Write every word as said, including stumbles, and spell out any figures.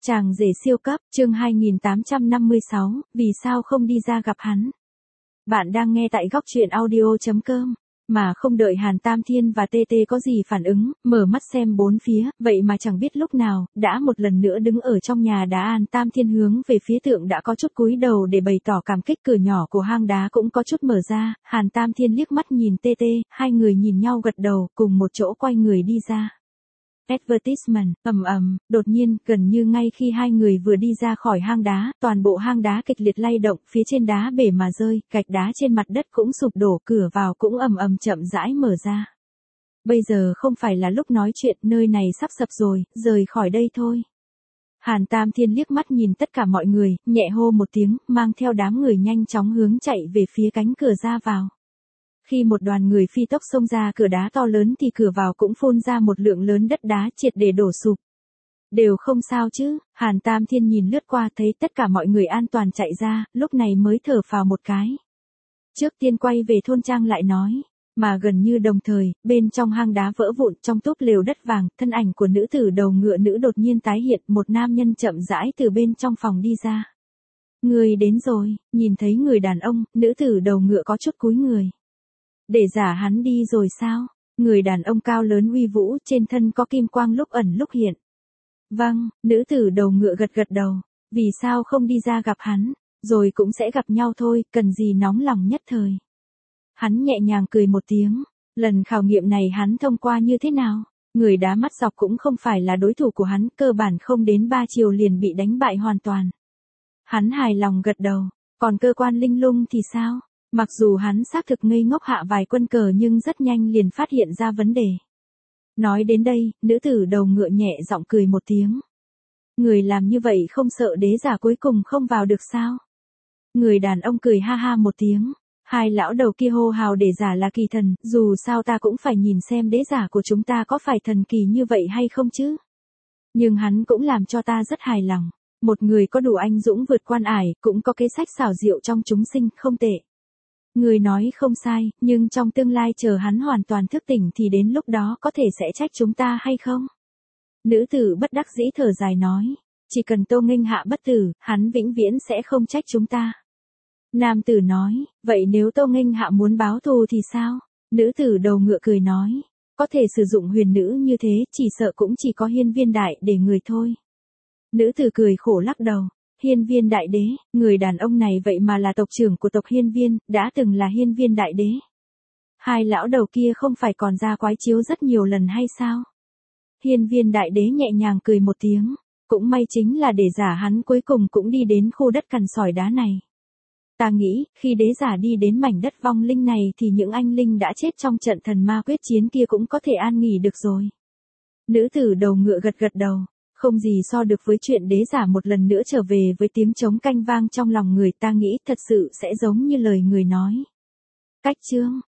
Chàng rể siêu cấp, chương hai nghìn tám trăm năm mươi sáu, vì sao không đi ra gặp hắn? Bạn đang nghe tại góc truyện audio chấm com, mà không đợi Hàn Tam Thiên và Tê Tê có gì phản ứng, mở mắt xem bốn phía, vậy mà chẳng biết lúc nào, đã một lần nữa đứng ở trong nhà đá. Hàn Tam Thiên hướng về phía tượng đã có chút cúi đầu để bày tỏ cảm kích, cửa nhỏ của hang đá cũng có chút mở ra. Hàn Tam Thiên liếc mắt nhìn Tê Tê, hai người nhìn nhau gật đầu, cùng một chỗ quay người đi ra. Advertisement, ầm ầm, đột nhiên, gần như ngay khi hai người vừa đi ra khỏi hang đá, toàn bộ hang đá kịch liệt lay động, phía trên đá bể mà rơi, gạch đá trên mặt đất cũng sụp đổ, cửa vào cũng ầm ầm chậm rãi mở ra. Bây giờ không phải là lúc nói chuyện, nơi này sắp sập rồi, rời khỏi đây thôi. Hàn Tam Thiên liếc mắt nhìn tất cả mọi người, nhẹ hô một tiếng, mang theo đám người nhanh chóng hướng chạy về phía cánh cửa ra vào. Khi một đoàn người phi tốc xông ra cửa đá to lớn thì cửa vào cũng phun ra một lượng lớn đất đá triệt để đổ sụp. Đều không sao chứ? Hàn Tam Thiên nhìn lướt qua thấy tất cả mọi người an toàn chạy ra, lúc này mới thở phào một cái. Trước tiên quay về thôn trang lại nói, mà gần như đồng thời, bên trong hang đá vỡ vụn, trong túp lều đất vàng, thân ảnh của nữ tử đầu ngựa nữ đột nhiên tái hiện, một nam nhân chậm rãi từ bên trong phòng đi ra. Người đến rồi, nhìn thấy người đàn ông, nữ tử đầu ngựa có chút cúi người. Để giả hắn đi rồi sao? Người đàn ông cao lớn uy vũ, trên thân có kim quang lúc ẩn lúc hiện. Vâng, nữ tử đầu ngựa gật gật đầu, vì sao không đi ra gặp hắn, rồi cũng sẽ gặp nhau thôi, cần gì nóng lòng nhất thời. Hắn nhẹ nhàng cười một tiếng, lần khảo nghiệm này hắn thông qua như thế nào? Người đá mắt dọc cũng không phải là đối thủ của hắn, cơ bản không đến ba chiều liền bị đánh bại hoàn toàn. Hắn hài lòng gật đầu, còn cơ quan linh lung thì sao? Mặc dù hắn xác thực ngây ngốc hạ vài quân cờ nhưng rất nhanh liền phát hiện ra vấn đề. Nói đến đây, nữ tử đầu ngựa nhẹ giọng cười một tiếng. Người làm như vậy không sợ đế giả cuối cùng không vào được sao? Người đàn ông cười ha ha một tiếng. Hai lão đầu kia hô hào để giả là kỳ thần, dù sao ta cũng phải nhìn xem đế giả của chúng ta có phải thần kỳ như vậy hay không chứ. Nhưng hắn cũng làm cho ta rất hài lòng. Một người có đủ anh dũng vượt quan ải, cũng có kế sách xảo diệu trong chúng sinh, không tệ. Người nói không sai, nhưng trong tương lai chờ hắn hoàn toàn thức tỉnh thì đến lúc đó có thể sẽ trách chúng ta hay không? Nữ tử bất đắc dĩ thở dài nói, chỉ cần Tô Nghênh Hạ bất tử, hắn vĩnh viễn sẽ không trách chúng ta. Nam tử nói, vậy nếu Tô Nghênh Hạ muốn báo thù thì sao? Nữ tử đầu ngựa cười nói, có thể sử dụng huyền nữ như thế, chỉ sợ cũng chỉ có Hiên Viên Đại để người thôi. Nữ tử cười khổ lắc đầu. Hiên Viên Đại Đế, người đàn ông này vậy mà là tộc trưởng của tộc Hiên Viên, đã từng là Hiên Viên Đại Đế. Hai lão đầu kia không phải còn ra quái chiếu rất nhiều lần hay sao? Hiên Viên Đại Đế nhẹ nhàng cười một tiếng, cũng may chính là để giả hắn cuối cùng cũng đi đến khu đất cằn sỏi đá này. Ta nghĩ, khi đế giả đi đến mảnh đất vong linh này thì những anh linh đã chết trong trận thần ma quyết chiến kia cũng có thể an nghỉ được rồi. Nữ tử đầu ngựa gật gật đầu. Không gì so được với chuyện đế giả một lần nữa trở về với tiếng trống canh vang trong lòng người, ta nghĩ thật sự sẽ giống như lời người nói. Cách chương